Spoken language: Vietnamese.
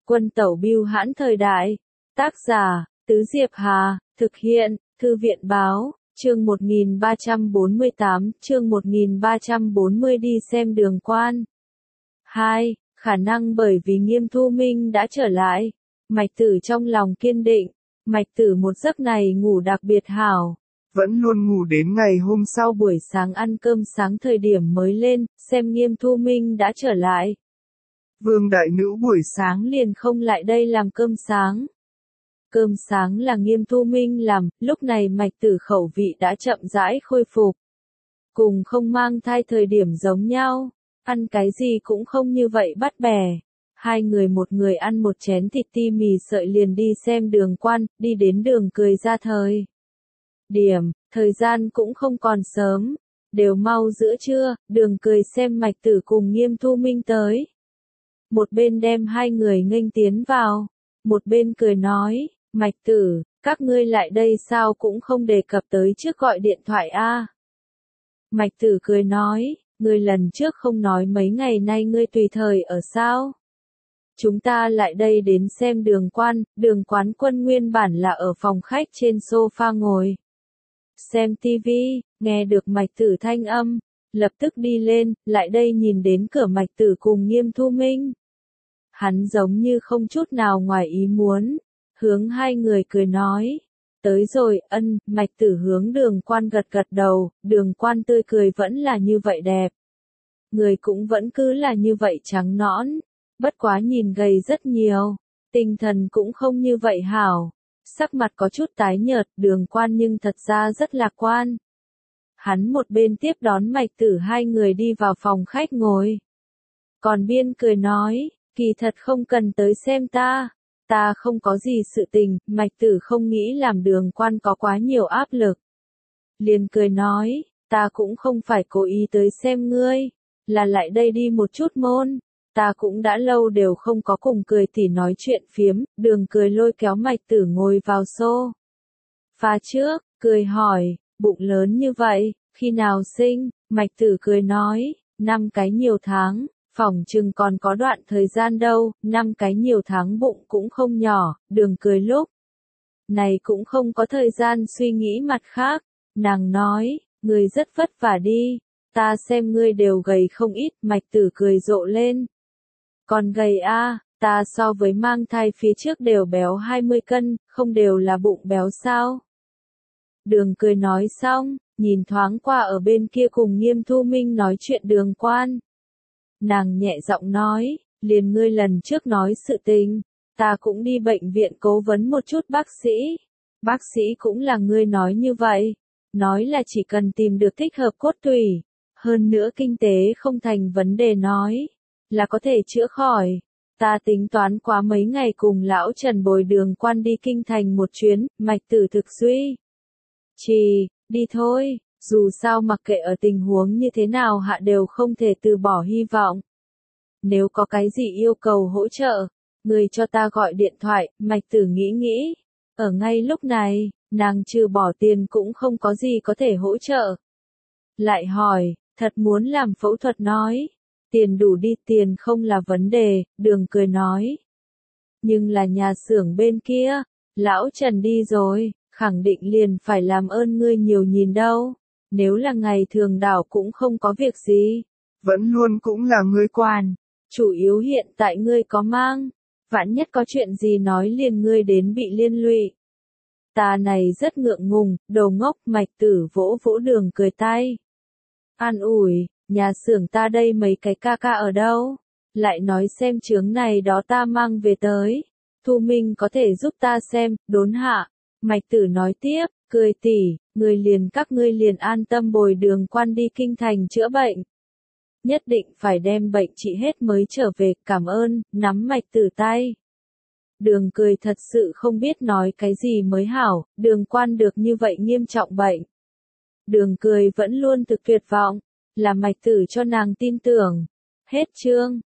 Quân tẩu bưu hãn thời đại. Tác giả, Tứ Diệp Hà, thực hiện, Thư viện báo, chương 1348, chương 1340 đi xem Đường Quan. 2. Khả năng bởi vì Nghiêm Thu Minh đã trở lại. Mạch Tử trong lòng kiên định. Mạch Tử một giấc này ngủ đặc biệt hảo. Vẫn luôn ngủ đến ngày hôm sau buổi sáng ăn cơm sáng thời điểm mới lên, xem Nghiêm Thu Minh đã trở lại. Vương đại nữ buổi sáng liền không lại đây làm cơm sáng. Cơm sáng là Nghiêm Thu Minh làm, lúc này Mạch Tử khẩu vị đã chậm rãi khôi phục. Cùng không mang thai thời điểm giống nhau, ăn cái gì cũng không như vậy bắt bẻ. Hai người một người ăn một chén thịt ti mì sợi liền đi xem Đường Quan, đi đến Đường Cười ra thời gian cũng không còn sớm, đều mau giữa trưa, Đường Cười xem Mạch Tử cùng Nghiêm Thu Minh tới. Một bên đem hai người nghênh tiến vào, một bên cười nói, Mạch Tử, các ngươi lại đây sao cũng không đề cập tới trước gọi điện thoại a. Mạch Tử cười nói, ngươi lần trước không nói mấy ngày nay ngươi tùy thời ở sao? Chúng ta lại đây đến xem Đường Quan, Đường Quán Quân nguyên bản là ở phòng khách trên sofa ngồi. Xem tivi, nghe được Mạch Tử thanh âm, lập tức đi lên, lại đây nhìn đến cửa Mạch Tử cùng Nghiêm Thu Minh. Hắn giống như không chút nào ngoài ý muốn, hướng hai người cười nói, tới rồi, Mạch Tử hướng Đường Quan gật gật đầu, Đường Quan tươi cười vẫn là như vậy đẹp. Người cũng vẫn cứ là như vậy trắng nõn, bất quá nhìn gầy rất nhiều, tinh thần cũng không như vậy hảo. Sắc mặt có chút tái nhợt, Đường Quan nhưng thật ra rất lạc quan. Hắn một bên tiếp đón Mạch Tử hai người đi vào phòng khách ngồi. Còn biên cười nói, kỳ thật không cần tới xem ta không có gì sự tình, Mạch Tử không nghĩ làm Đường Quan có quá nhiều áp lực. Liền cười nói, ta cũng không phải cố ý tới xem ngươi, là lại đây đi một chút môn. Ta cũng đã lâu đều không có cùng Cười tỷ nói chuyện phiếm, Đường Cười lôi kéo Mạch Tử ngồi vào sofa trước, cười hỏi, bụng lớn như vậy, khi nào sinh? Mạch Tử cười nói, 5 cái nhiều tháng, phỏng chừng còn có đoạn thời gian đâu, 5 cái nhiều tháng bụng cũng không nhỏ, Đường Cười lúc này cũng không có thời gian suy nghĩ mặt khác, nàng nói, ngươi rất vất vả đi, ta xem ngươi đều gầy không ít, Mạch Tử cười rộ lên. Còn gầy a, ta so với mang thai phía trước đều béo 20 cân, không đều là bụng béo sao? Đường Cười nói xong, nhìn thoáng qua ở bên kia cùng Nghiêm Thu Minh nói chuyện Đường Quan. Nàng nhẹ giọng nói, liền ngươi lần trước nói sự tình, ta cũng đi bệnh viện cố vấn một chút bác sĩ. Bác sĩ cũng là ngươi nói như vậy, nói là chỉ cần tìm được thích hợp cốt tủy, hơn nữa kinh tế không thành vấn đề nói, là có thể chữa khỏi. Ta tính toán quá mấy ngày cùng lão Trần bồi Đường Quan đi kinh thành một chuyến, Mạch Tử thực suy. Đi thôi, dù sao mặc kệ ở tình huống như thế nào hạ đều không thể từ bỏ hy vọng. Nếu có cái gì yêu cầu hỗ trợ, người cho ta gọi điện thoại, Mạch Tử nghĩ. Ở ngay lúc này, nàng trừ bỏ tiền cũng không có gì có thể hỗ trợ. Lại hỏi, thật muốn làm phẫu thuật nói. Tiền đủ đi, tiền không là vấn đề, Đường Cười nói. Nhưng là nhà xưởng bên kia, lão Trần đi rồi, khẳng định liền phải làm ơn ngươi nhiều nhìn đâu. Nếu là ngày thường đảo cũng không có việc gì. Vẫn luôn cũng là ngươi quản. Chủ yếu hiện tại ngươi có mang. Vạn nhất có chuyện gì nói liền ngươi đến bị liên lụy. Ta này rất ngượng ngùng, đồ ngốc, Mạch Tử vỗ vỗ Đường Cười tay. An ủi. Nhà xưởng ta đây mấy cái ca ca ở đâu? Lại nói xem chướng này đó ta mang về tới. Thu Minh có thể giúp ta xem, đốn hạ. Mạch Tử nói tiếp, Cười tỷ, các ngươi liền an tâm bồi Đường Quan đi kinh thành chữa bệnh. Nhất định phải đem bệnh trị hết mới trở về, cảm ơn, nắm Mạch Tử tay. Đường Cười thật sự không biết nói cái gì mới hảo, Đường Quan được như vậy nghiêm trọng bệnh. Đường Cười vẫn luôn thực tuyệt vọng. Là Mạch Tử cho nàng tin tưởng. Hết chương.